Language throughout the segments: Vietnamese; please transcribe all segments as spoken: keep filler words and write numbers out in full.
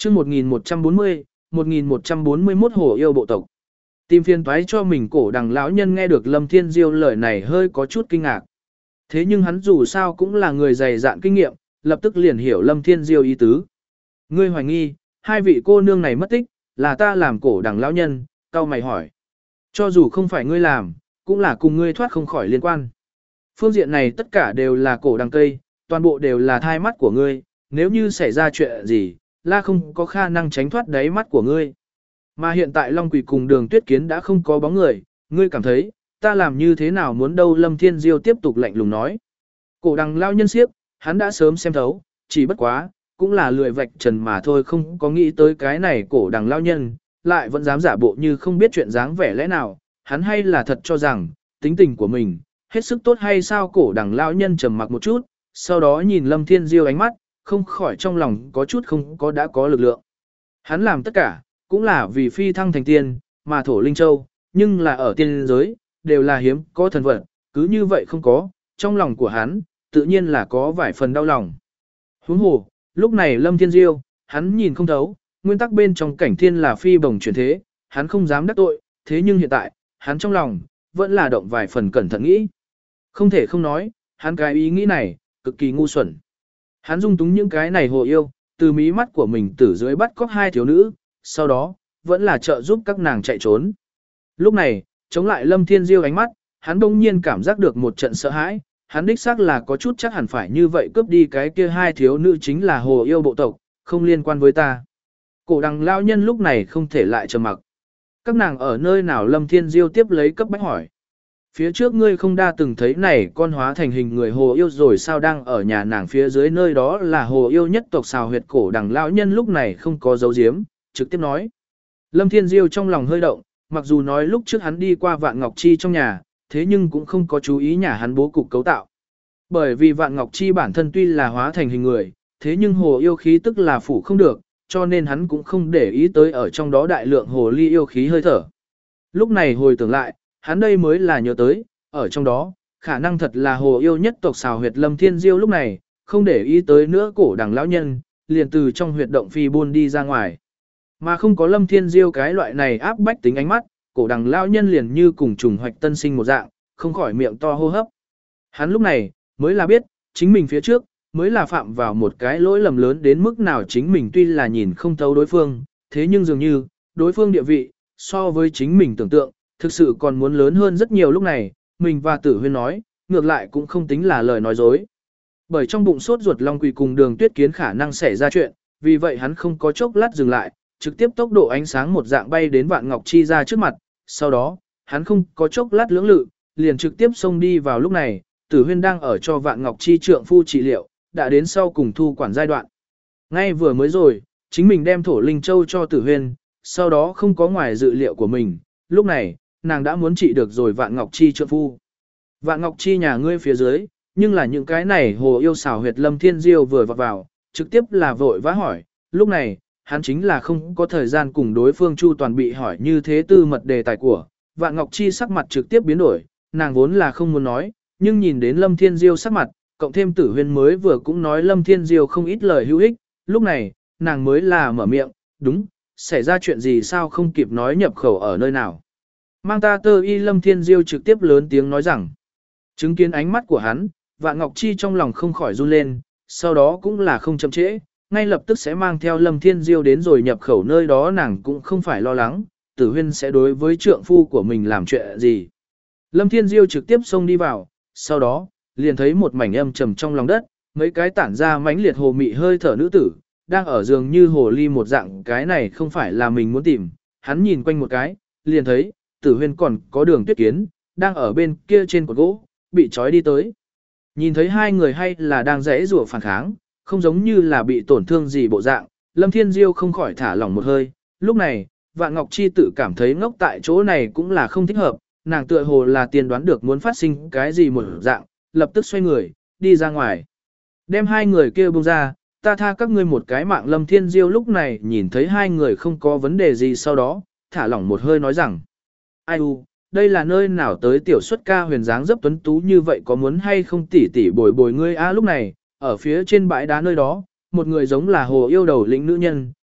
chương một nghìn một trăm bốn mươi, một nghìn một trăm bốn mươi mốt hồ yêu bộ tộc. Tìm phiền toái cho mình cổ đằng lão nhân nghe được Lâm Thiên Diêu lời này hơi có chút kinh ngạc. Thế nhưng hắn dù sao cũng là người dày dạn kinh nghiệm, lập tức liền hiểu Lâm Thiên Diêu ý tứ. Ngươi hoài nghi, hai vị cô nương này mất tích, là ta làm cổ đằng lão nhân, cau mày hỏi. Cho dù không phải ngươi làm, cũng là cùng ngươi thoát không khỏi liên quan. Phương diện này tất cả đều là cổ đằng cây, toàn bộ đều là thai mắt của ngươi, nếu như xảy ra chuyện gì, la không có khả năng tránh thoát đáy mắt của ngươi. Mà hiện tại Long Quỷ cùng Đường Tuyết Kiến đã không có bóng người, ngươi cảm thấy, ta làm như thế nào muốn đâu? Lâm Thiên Diêu tiếp tục lạnh lùng nói. Cổ đằng lao nhân siếp, hắn đã sớm xem thấu, chỉ bất quá, cũng là lười vạch trần mà thôi, không có nghĩ tới cái này cổ đằng lao nhân, lại vẫn dám giả bộ như không biết chuyện dáng vẻ lẽ nào, hắn hay là thật cho rằng, tính tình của mình, hết sức tốt hay sao? Cổ đằng lao nhân trầm mặc một chút, sau đó nhìn Lâm Thiên Diêu ánh mắt, không khỏi trong lòng có chút không có đã có lực lượng. Hắn làm tất cả, cũng là vì phi thăng thành tiên, mà thổ linh châu, nhưng là ở tiên giới, đều là hiếm có thần vật, cứ như vậy không có, trong lòng của hắn, tự nhiên là có vài phần đau lòng. Huống hồ, lúc này Lâm Thiên Diêu, hắn nhìn không thấu, nguyên tắc bên trong cảnh thiên là phi bồng chuyển thế, hắn không dám đắc tội, thế nhưng hiện tại, hắn trong lòng, vẫn là động vài phần cẩn thận nghĩ. Không thể không nói, hắn cái ý nghĩ này, cực kỳ ngu xuẩn. Hắn dung túng những cái này hồ yêu, từ mí mắt của mình từ dưới bắt cóc hai thiếu nữ, sau đó, vẫn là trợ giúp các nàng chạy trốn. Lúc này, chống lại Lâm Thiên Diêu ánh mắt, hắn đông nhiên cảm giác được một trận sợ hãi, hắn đích xác là có chút chắc hẳn phải như vậy cướp đi cái kia hai thiếu nữ chính là hồ yêu bộ tộc, không liên quan với ta. Cổ đằng lao nhân lúc này không thể lại trầm mặc. Các nàng ở nơi nào? Lâm Thiên Diêu tiếp lấy cấp bách hỏi. Phía trước ngươi không đa từng thấy này con hóa thành hình người hồ yêu rồi sao? Đang ở nhà nàng phía dưới nơi đó là hồ yêu nhất tộc xào huyệt. Cổ đằng lão nhân lúc này không có dấu diếm, trực tiếp nói. Lâm Thiên Diêu trong lòng hơi động, mặc dù nói lúc trước hắn đi qua Vạn Ngọc Chi trong nhà, thế nhưng cũng không có chú ý nhà hắn bố cục cấu tạo. Bởi vì Vạn Ngọc Chi bản thân tuy là hóa thành hình người, thế nhưng hồ yêu khí tức là phủ không được, cho nên hắn cũng không để ý tới ở trong đó đại lượng hồ ly yêu khí hơi thở. Lúc này hồi tưởng lại, hắn đây mới là nhớ tới, ở trong đó, khả năng thật là hồ yêu nhất tộc xào huyệt. Lâm Thiên Diêu lúc này, không để ý tới nữa cổ đằng lão nhân, liền từ trong huyệt động phi buôn đi ra ngoài. Mà không có Lâm Thiên Diêu cái loại này áp bách tính ánh mắt, cổ đằng lão nhân liền như cùng trùng hoạch tân sinh một dạng, không khỏi miệng to hô hấp. Hắn lúc này, mới là biết, chính mình phía trước, mới là phạm vào một cái lỗi lầm lớn đến mức nào. Chính mình tuy là nhìn không thấu đối phương, thế nhưng dường như, đối phương địa vị, so với chính mình tưởng tượng, thực sự còn muốn lớn hơn rất nhiều. Lúc này, mình và Tử Huyên nói, ngược lại cũng không tính là lời nói dối. Bởi trong bụng sốt ruột Long Quỷ cùng Đường Tuyết Kiến khả năng xảy ra chuyện, vì vậy hắn không có chốc lát dừng lại, trực tiếp tốc độ ánh sáng một dạng bay đến Vạn Ngọc Chi ra trước mặt, sau đó, hắn không có chốc lát lưỡng lự, liền trực tiếp xông đi vào. Lúc này, Tử Huyên đang ở cho Vạn Ngọc Chi trượng phu trị liệu, đã đến sau cùng thu quản giai đoạn. Ngay vừa mới rồi, chính mình đem thổ linh châu cho Tử Huyên, sau đó không có ngoài dự liệu của mình, lúc này, nàng đã muốn trị được rồi Vạn Ngọc Chi trượng phu. Vạn Ngọc Chi nhà ngươi phía dưới, nhưng là những cái này hồ yêu xảo huyệt. Lâm Thiên Diêu vừa vọt vào, trực tiếp là vội vã hỏi, lúc này, hắn chính là không có thời gian cùng đối phương chu toàn bị hỏi như thế tư mật đề tài của. Vạn Ngọc Chi sắc mặt trực tiếp biến đổi, nàng vốn là không muốn nói, nhưng nhìn đến Lâm Thiên Diêu sắc mặt, cộng thêm Tử Huyên mới vừa cũng nói Lâm Thiên Diêu không ít lời hữu ích, lúc này, nàng mới là mở miệng, đúng, xảy ra chuyện gì sao? Không kịp nói nhập khẩu ở nơi nào. Mang ta tơ y. Lâm Thiên Diêu trực tiếp lớn tiếng nói rằng, chứng kiến ánh mắt của hắn, Vạn Ngọc Chi trong lòng không khỏi run lên, sau đó cũng là không chậm trễ, ngay lập tức sẽ mang theo Lâm Thiên Diêu đến rồi nhập khẩu nơi đó. Nàng cũng không phải lo lắng, Tử Huyên sẽ đối với trượng phu của mình làm chuyện gì. Lâm Thiên Diêu trực tiếp xông đi vào, sau đó, liền thấy một mảnh âm trầm trong lòng đất, mấy cái tản ra mãnh liệt hồ mị hơi thở nữ tử, đang ở giường như hồ ly một dạng. Cái này không phải là mình muốn tìm, hắn nhìn quanh một cái, liền thấy, Tử Huyên còn có Đường Tuyết Kiến, đang ở bên kia trên cột gỗ, bị trói đi tới. Nhìn thấy hai người hay là đang rẽ rủa phản kháng, không giống như là bị tổn thương gì bộ dạng, Lâm Thiên Diêu không khỏi thả lỏng một hơi. Lúc này, Vạn Ngọc Chi tự cảm thấy ngốc tại chỗ này cũng là không thích hợp, nàng tựa hồ là tiên đoán được muốn phát sinh cái gì một dạng, lập tức xoay người, đi ra ngoài. Đem hai người kia buông ra, ta tha các ngươi một cái mạng. Lâm Thiên Diêu lúc này nhìn thấy hai người không có vấn đề gì, sau đó, thả lỏng một hơi nói rằng, ai u, đây là nơi nào tới tiểu xuất ca huyền dáng dấp tuấn tú như vậy, có muốn hay không tỉ tỉ bồi bồi ngươi a? Lúc này, ở phía trên bãi đá nơi đó, một người giống là hồ yêu đầu lĩnh nữ nhân,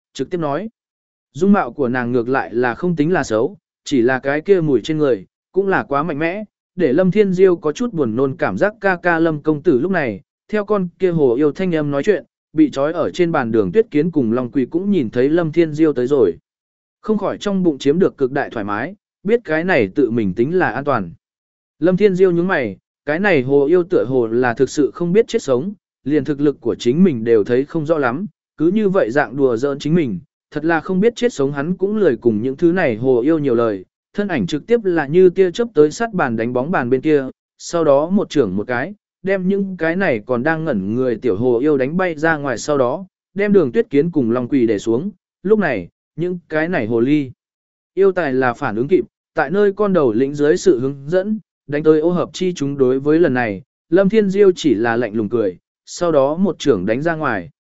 trực tiếp nói. Dung mạo của nàng ngược lại là không tính là xấu, chỉ là cái kia mùi trên người, cũng là quá mạnh mẽ, để Lâm Thiên Diêu có chút buồn nôn cảm giác ca ca Lâm công tử lúc này, theo con kia hồ yêu thanh âm nói chuyện, bị trói ở trên bàn đường Tuyết Kiến cùng Long Quỳ cũng nhìn thấy Lâm Thiên Diêu tới rồi. Không khỏi trong bụng chiếm được cực đại thoải mái, biết cái này tự mình tính là an toàn. Lâm Thiên Diêu nhướng mày, cái này hồ yêu tựa hồ là thực sự không biết chết sống, liền thực lực của chính mình đều thấy không rõ lắm, cứ như vậy dạng đùa giỡn chính mình, thật là không biết chết sống hắn cũng lười cùng những thứ này hồ yêu nhiều lời, thân ảnh trực tiếp là như tia chớp tới sát bàn đánh bóng bàn bên kia, sau đó một trưởng một cái, đem những cái này còn đang ngẩn người tiểu hồ yêu đánh bay ra ngoài, sau đó, đem đường Tuyết Kiến cùng Long Quỳ để xuống, lúc này, những cái này hồ ly. Yêu tài là phản ứng kịp, tại nơi con đầu lĩnh dưới sự hướng dẫn, đánh tới ô hợp chi chúng đối với lần này, Lâm Thiên Diêu chỉ là lạnh lùng cười, sau đó một trưởng đánh ra ngoài.